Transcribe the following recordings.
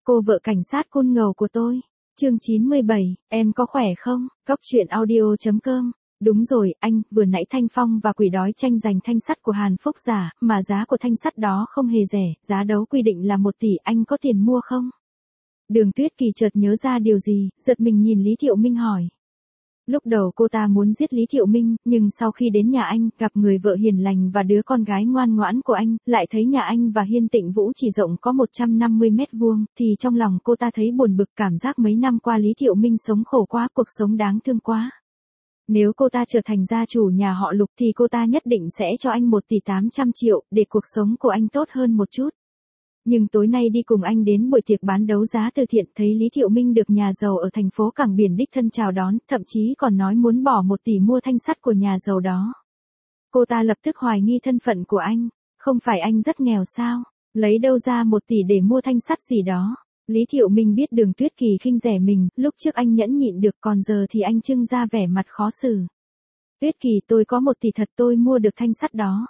Cô vợ cảnh sát côn ngầu của tôi. Chương 97, em có khỏe không? Góc truyện audio.com. Đúng rồi, anh, vừa nãy Thanh Phong và Quỷ Đói tranh giành thanh sắt của Hàn Phúc giả, mà giá của thanh sắt đó không hề rẻ, giá đấu quy định là 1 tỷ, anh có tiền mua không? Đường Tuyết Kỳ chợt nhớ ra điều gì, giật mình nhìn Lý Thiệu Minh hỏi. Lúc đầu cô ta muốn giết Lý Thiệu Minh, nhưng sau khi đến nhà anh, gặp người vợ hiền lành và đứa con gái ngoan ngoãn của anh, lại thấy nhà anh và Hiên Tịnh Vũ chỉ rộng có 150 mét vuông, thì trong lòng cô ta thấy buồn bực, cảm giác mấy năm qua Lý Thiệu Minh sống khổ quá, cuộc sống đáng thương quá. Nếu cô ta trở thành gia chủ nhà họ Lục thì cô ta nhất định sẽ cho anh 1 tỷ 800 triệu, để cuộc sống của anh tốt hơn một chút. Nhưng tối nay đi cùng anh đến buổi tiệc bán đấu giá từ thiện, thấy Lý Thiệu Minh được nhà giàu ở thành phố Cảng Biển đích thân chào đón, thậm chí còn nói muốn bỏ 1 tỷ mua thanh sắt của nhà giàu đó. Cô ta lập tức hoài nghi thân phận của anh, không phải anh rất nghèo sao, lấy đâu ra 1 tỷ để mua thanh sắt gì đó. Lý Thiệu Minh biết Đường Tuyết Kỳ khinh rẻ mình, lúc trước anh nhẫn nhịn được, còn giờ thì anh trưng ra vẻ mặt khó xử. Tuyết Kỳ, tôi có 1 tỷ thật, tôi mua được thanh sắt đó.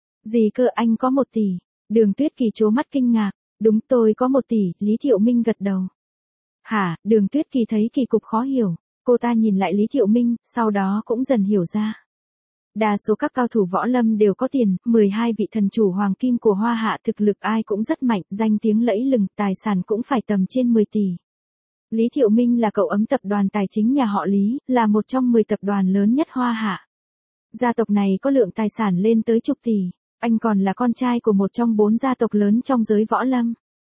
Gì cơ, anh có 1 tỷ? Đường Tuyết Kỳ trố mắt kinh ngạc. Đúng, tôi có 1 tỷ, Lý Thiệu Minh gật đầu. Hả? Đường Tuyết Kỳ thấy kỳ cục khó hiểu. Cô ta nhìn lại Lý Thiệu Minh, sau đó cũng dần hiểu ra. Đa số các cao thủ võ lâm đều có tiền, 12 vị thần chủ hoàng kim của Hoa Hạ thực lực ai cũng rất mạnh, danh tiếng lẫy lừng, tài sản cũng phải tầm trên 10 tỷ. Lý Thiệu Minh là cậu ấm tập đoàn tài chính nhà họ Lý, là một trong 10 tập đoàn lớn nhất Hoa Hạ. Gia tộc này có lượng tài sản lên tới chục tỷ. Anh còn là con trai của một trong 4 gia tộc lớn trong giới võ lâm.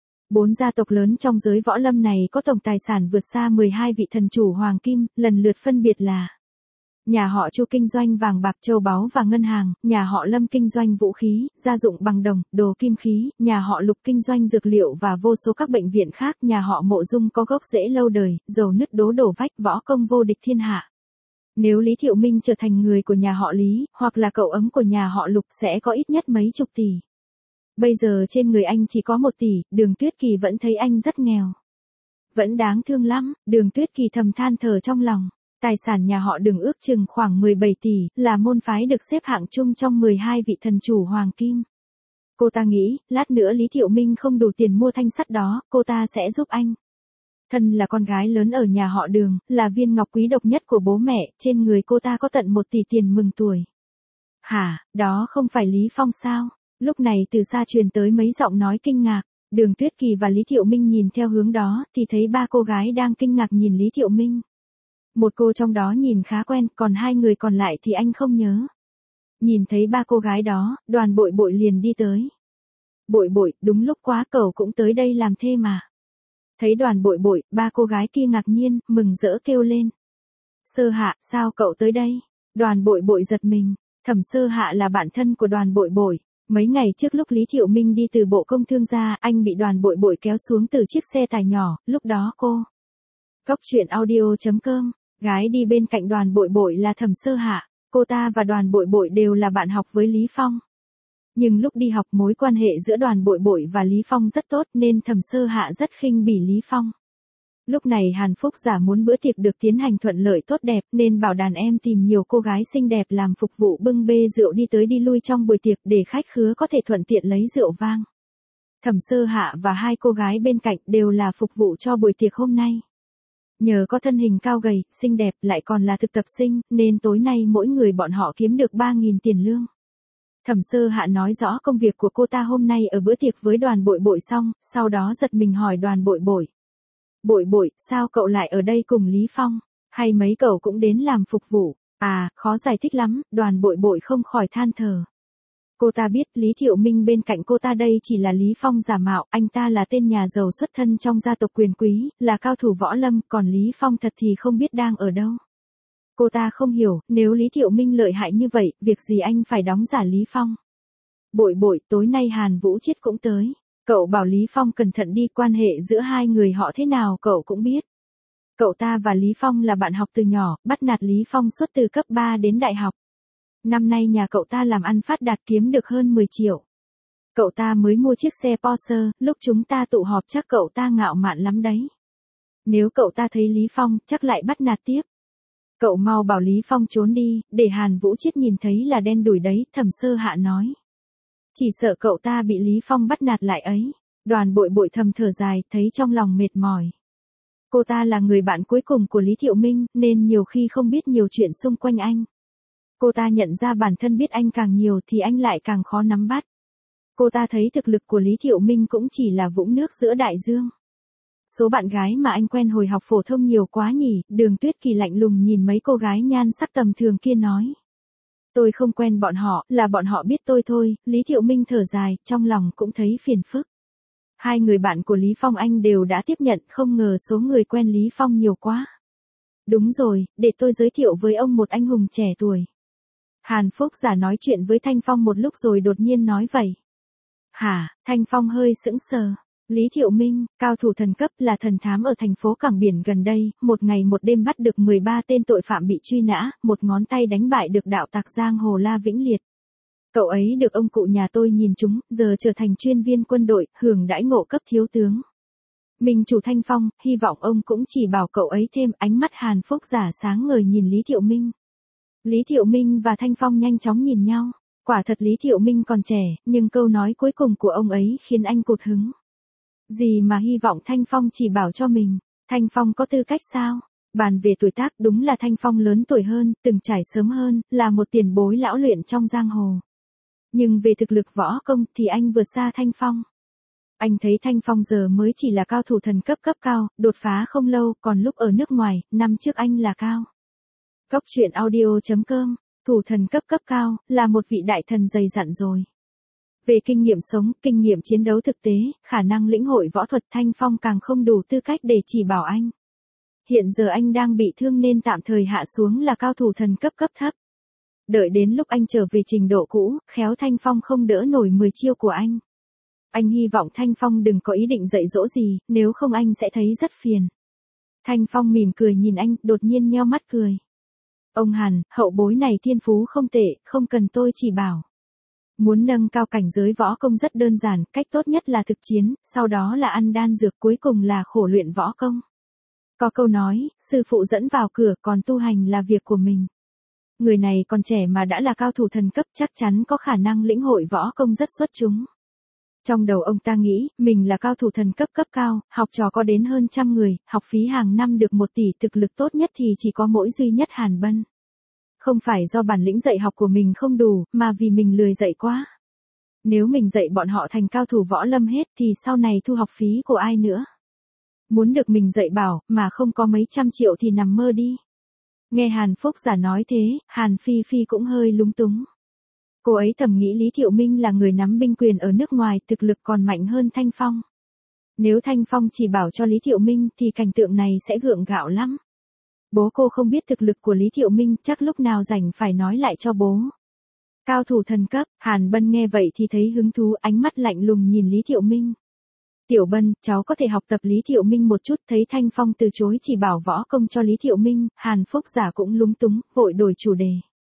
4 gia tộc lớn trong giới võ lâm này có tổng tài sản vượt xa 12 vị thần chủ hoàng kim, lần lượt phân biệt là: nhà họ Chu kinh doanh vàng bạc châu báu và ngân hàng, nhà họ Lâm kinh doanh vũ khí, gia dụng bằng đồng, đồ kim khí, nhà họ Lục kinh doanh dược liệu và vô số các bệnh viện khác, nhà họ Mộ Dung có gốc rễ lâu đời, dầu nứt đố đổ vách, võ công vô địch thiên hạ. Nếu Lý Thiệu Minh trở thành người của nhà họ Lý, hoặc là cậu ấm của nhà họ Lục, sẽ có ít nhất mấy chục tỷ. Bây giờ trên người anh chỉ có 1 tỷ, Đường Tuyết Kỳ vẫn thấy anh rất nghèo. Vẫn đáng thương lắm, Đường Tuyết Kỳ thầm than thở trong lòng. Tài sản nhà họ Đường ước chừng khoảng 17 tỷ, là môn phái được xếp hạng chung trong 12 vị thần chủ hoàng kim. Cô ta nghĩ, lát nữa Lý Thiệu Minh không đủ tiền mua thanh sắt đó, cô ta sẽ giúp anh. Thân là con gái lớn ở nhà họ Đường, là viên ngọc quý độc nhất của bố mẹ, trên người cô ta có tận 1 tỷ tiền mừng tuổi. Hả, đó không phải Lý Phong sao? Lúc này từ xa truyền tới mấy giọng nói kinh ngạc. Đường Tuyết Kỳ và Lý Thiệu Minh nhìn theo hướng đó, thì thấy 3 cô gái đang kinh ngạc nhìn Lý Thiệu Minh. Một cô trong đó nhìn khá quen, còn 2 người còn lại thì anh không nhớ. Nhìn thấy 3 cô gái đó, Đoàn Bội Bội liền đi tới. Bội Bội, đúng lúc quá, cậu cũng tới đây làm thêm mà. Thấy Đoàn Bội Bội, 3 cô gái kia ngạc nhiên, mừng rỡ kêu lên. Sơ Hạ, sao cậu tới đây? Đoàn Bội Bội giật mình, Thẩm Sơ Hạ là bạn thân của Đoàn Bội Bội. Mấy ngày trước lúc Lý Thiệu Minh đi từ Bộ Công Thương ra, anh bị Đoàn Bội Bội kéo xuống từ chiếc xe tải nhỏ, lúc đó cô. Góc truyện audio.com, gái đi bên cạnh Đoàn Bội Bội là Thẩm Sơ Hạ, cô ta và Đoàn Bội Bội đều là bạn học với Lý Phong. Nhưng lúc đi học mối quan hệ giữa Đoàn Bội Bội và Lý Phong rất tốt nên Thẩm Sơ Hạ rất khinh bỉ Lý Phong. Lúc này Hàn Phúc giả muốn bữa tiệc được tiến hành thuận lợi tốt đẹp nên bảo đàn em tìm nhiều cô gái xinh đẹp làm phục vụ bưng bê rượu đi tới đi lui trong buổi tiệc để khách khứa có thể thuận tiện lấy rượu vang. Thẩm Sơ Hạ và 2 cô gái bên cạnh đều là phục vụ cho buổi tiệc hôm nay. Nhờ có thân hình cao gầy, xinh đẹp lại còn là thực tập sinh nên tối nay mỗi người bọn họ kiếm được 3.000 tiền lương. Thẩm Sơ Hạ nói rõ công việc của cô ta hôm nay ở bữa tiệc với Đoàn Bội Bội xong, sau đó giật mình hỏi Đoàn Bội Bội. Bội Bội, sao cậu lại ở đây cùng Lý Phong? Hay mấy cậu cũng đến làm phục vụ? À, khó giải thích lắm, Đoàn Bội Bội không khỏi than thở. Cô ta biết Lý Thiệu Minh bên cạnh cô ta đây chỉ là Lý Phong giả mạo, anh ta là tên nhà giàu xuất thân trong gia tộc quyền quý, là cao thủ võ lâm, còn Lý Phong thật thì không biết đang ở đâu. Cô ta không hiểu, nếu Lý Thiệu Minh lợi hại như vậy, việc gì anh phải đóng giả Lý Phong. Bội Bội, tối nay Hàn Vũ Chiết cũng tới. Cậu bảo Lý Phong cẩn thận đi, quan hệ giữa 2 người họ thế nào cậu cũng biết. Cậu ta và Lý Phong là bạn học từ nhỏ, bắt nạt Lý Phong suốt từ cấp 3 đến đại học. Năm nay nhà cậu ta làm ăn phát đạt kiếm được hơn 10 triệu. Cậu ta mới mua chiếc xe Porsche, lúc chúng ta tụ họp chắc cậu ta ngạo mạn lắm đấy. Nếu cậu ta thấy Lý Phong, chắc lại bắt nạt tiếp. Cậu mau bảo Lý Phong trốn đi, để Hàn Vũ Chiết nhìn thấy là đen đủi đấy, Thẩm Sơ Hạ nói. Chỉ sợ cậu ta bị Lý Phong bắt nạt lại ấy. Đoàn Bội Bội thầm thở dài, thấy trong lòng mệt mỏi. Cô ta là người bạn cuối cùng của Lý Thiệu Minh, nên nhiều khi không biết nhiều chuyện xung quanh anh. Cô ta nhận ra bản thân biết anh càng nhiều thì anh lại càng khó nắm bắt. Cô ta thấy thực lực của Lý Thiệu Minh cũng chỉ là vũng nước giữa đại dương. Số bạn gái mà anh quen hồi học phổ thông nhiều quá nhỉ, Đường Tuyết Kỳ lạnh lùng nhìn mấy cô gái nhan sắc tầm thường kia nói. Tôi không quen bọn họ, là bọn họ biết tôi thôi, Lý Thiệu Minh thở dài, trong lòng cũng thấy phiền phức. Hai người bạn của Lý Phong anh đều đã tiếp nhận, không ngờ số người quen Lý Phong nhiều quá. Đúng rồi, để tôi giới thiệu với ông một anh hùng trẻ tuổi. Hàn Phúc Giả nói chuyện với Thanh Phong một lúc rồi đột nhiên nói vậy. Hả, Thanh Phong hơi sững sờ. Lý Thiệu Minh, cao thủ thần cấp là thần thám ở thành phố cảng biển gần đây, một ngày một đêm bắt được 13 tên tội phạm bị truy nã, một ngón tay đánh bại được đạo tặc giang hồ La Vĩnh Liệt. Cậu ấy được ông cụ nhà tôi nhìn trúng, giờ trở thành chuyên viên quân đội, hưởng đãi ngộ cấp thiếu tướng. Mình chủ Thanh Phong, hy vọng ông cũng chỉ bảo cậu ấy thêm. Ánh mắt Hàn Phúc Giả sáng ngời nhìn Lý Thiệu Minh. Lý Thiệu Minh và Thanh Phong nhanh chóng nhìn nhau. Quả thật Lý Thiệu Minh còn trẻ, nhưng câu nói cuối cùng của ông ấy khiến anh cụt hứng. Gì mà hy vọng Thanh Phong chỉ bảo cho mình. Thanh Phong có tư cách sao? Bàn về tuổi tác đúng là Thanh Phong lớn tuổi hơn, từng trải sớm hơn, là một tiền bối lão luyện trong giang hồ. Nhưng về thực lực võ công thì anh vượt xa Thanh Phong. Anh thấy Thanh Phong giờ mới chỉ là cao thủ thần cấp cao, đột phá không lâu, còn lúc ở nước ngoài, năm trước anh là cao. Cốc truyện audio.com, thủ thần cấp cao, là một vị đại thần dày dặn rồi. Về kinh nghiệm sống, kinh nghiệm chiến đấu thực tế, khả năng lĩnh hội võ thuật Thanh Phong càng không đủ tư cách để chỉ bảo anh. Hiện giờ anh đang bị thương nên tạm thời hạ xuống là cao thủ thần cấp thấp. Đợi đến lúc anh trở về trình độ cũ, khéo Thanh Phong không đỡ nổi 10 chiêu của anh. Anh hy vọng Thanh Phong đừng có ý định dạy dỗ gì, nếu không anh sẽ thấy rất phiền. Thanh Phong mỉm cười nhìn anh, đột nhiên nheo mắt cười. Ông Hàn, hậu bối này thiên phú không tệ, không cần tôi chỉ bảo. Muốn nâng cao cảnh giới võ công rất đơn giản, cách tốt nhất là thực chiến, sau đó là ăn đan dược, cuối cùng là khổ luyện võ công. Có câu nói, sư phụ dẫn vào cửa, còn tu hành là việc của mình. Người này còn trẻ mà đã là cao thủ thần cấp, chắc chắn có khả năng lĩnh hội võ công rất xuất chúng. Trong đầu ông ta nghĩ, mình là cao thủ thần cấp cao, học trò có đến hơn 100 người, học phí hàng năm được 1 tỷ, thực lực tốt nhất thì chỉ có mỗi duy nhất Hàn Bân. Không phải do bản lĩnh dạy học của mình không đủ, mà vì mình lười dạy quá. Nếu mình dạy bọn họ thành cao thủ võ lâm hết thì sau này thu học phí của ai nữa? Muốn được mình dạy bảo, mà không có mấy trăm triệu thì nằm mơ đi. Nghe Hàn Phúc Giả nói thế, Hàn Phi Phi cũng hơi lúng túng. Cô ấy thầm nghĩ Lý Thiệu Minh là người nắm binh quyền ở nước ngoài, thực lực còn mạnh hơn Thanh Phong. Nếu Thanh Phong chỉ bảo cho Lý Thiệu Minh thì cảnh tượng này sẽ gượng gạo lắm. Bố cô không biết thực lực của Lý Thiệu Minh, chắc lúc nào rảnh phải nói lại cho bố. Cao thủ thần cấp, Hàn Bân nghe vậy thì thấy hứng thú, ánh mắt lạnh lùng nhìn Lý Thiệu Minh. Tiểu Bân, cháu có thể học tập Lý Thiệu Minh một chút. Thấy Thanh Phong từ chối chỉ bảo võ công cho Lý Thiệu Minh, Hàn Phúc Giả cũng lúng túng, vội đổi chủ đề.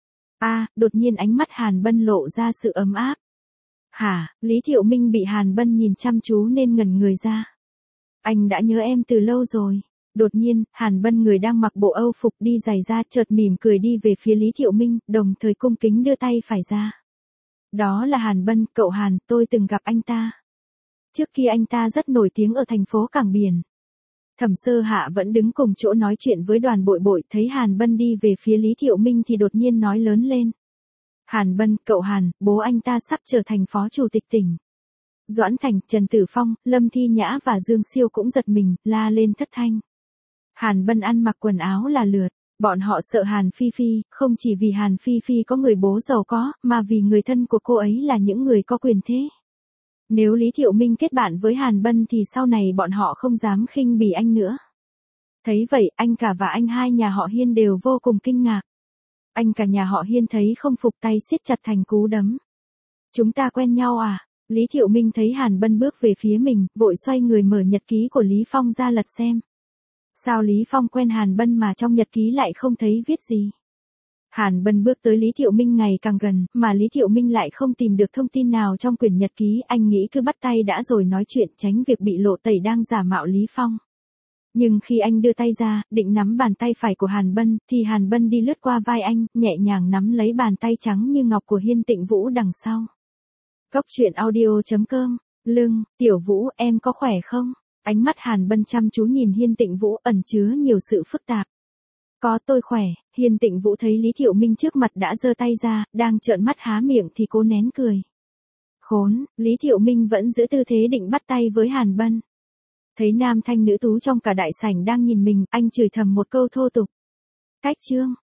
Đột nhiên ánh mắt Hàn Bân lộ ra sự ấm áp. Hả, Lý Thiệu Minh bị Hàn Bân nhìn chăm chú nên ngẩn người ra. Anh đã nhớ em từ lâu rồi. Đột nhiên, Hàn Bân người đang mặc bộ Âu phục đi giày ra chợt mỉm cười đi về phía Lý Thiệu Minh, đồng thời cung kính đưa tay phải ra. Đó là Hàn Bân, cậu Hàn, tôi từng gặp anh ta. Trước kia anh ta rất nổi tiếng ở thành phố cảng biển. Thẩm Sơ Hạ vẫn đứng cùng chỗ nói chuyện với Đoàn Bội Bội, thấy Hàn Bân đi về phía Lý Thiệu Minh thì đột nhiên nói lớn lên. Hàn Bân, cậu Hàn, bố anh ta sắp trở thành phó chủ tịch tỉnh. Doãn Thành, Trần Tử Phong, Lâm Thi Nhã và Dương Siêu cũng giật mình, la lên thất thanh. Hàn Bân ăn mặc quần áo là lượt, bọn họ sợ Hàn Phi Phi, không chỉ vì Hàn Phi Phi có người bố giàu có, mà vì người thân của cô ấy là những người có quyền thế. Nếu Lý Thiệu Minh kết bạn với Hàn Bân thì sau này bọn họ không dám khinh bỉ anh nữa. Thấy vậy, anh cả và anh hai nhà họ Hiên đều vô cùng kinh ngạc. Anh cả nhà họ Hiên thấy không phục, tay siết chặt thành cú đấm. Chúng ta quen nhau à? Lý Thiệu Minh thấy Hàn Bân bước về phía mình, vội xoay người mở nhật ký của Lý Phong ra lật xem. Sao Lý Phong quen Hàn Bân mà trong nhật ký lại không thấy viết gì? Hàn Bân bước tới Lý Thiệu Minh ngày càng gần, mà Lý Thiệu Minh lại không tìm được thông tin nào trong quyển nhật ký, anh nghĩ cứ bắt tay đã rồi nói chuyện, tránh việc bị lộ tẩy đang giả mạo Lý Phong. Nhưng khi anh đưa tay ra, định nắm bàn tay phải của Hàn Bân, thì Hàn Bân đi lướt qua vai anh, nhẹ nhàng nắm lấy bàn tay trắng như ngọc của Hiên Tịnh Vũ đằng sau. Cốc truyện audio.com lưng, Tiểu Vũ em có khỏe không? Ánh mắt Hàn Bân chăm chú nhìn Hiên Tịnh Vũ ẩn chứa nhiều sự phức tạp. Có tôi khỏe, Hiên Tịnh Vũ thấy Lý Thiệu Minh trước mặt đã giơ tay ra, đang trợn mắt há miệng thì cố nén cười. Khốn, Lý Thiệu Minh vẫn giữ tư thế định bắt tay với Hàn Bân. Thấy nam thanh nữ tú trong cả đại sảnh đang nhìn mình, anh chửi thầm một câu thô tục. Cách chương.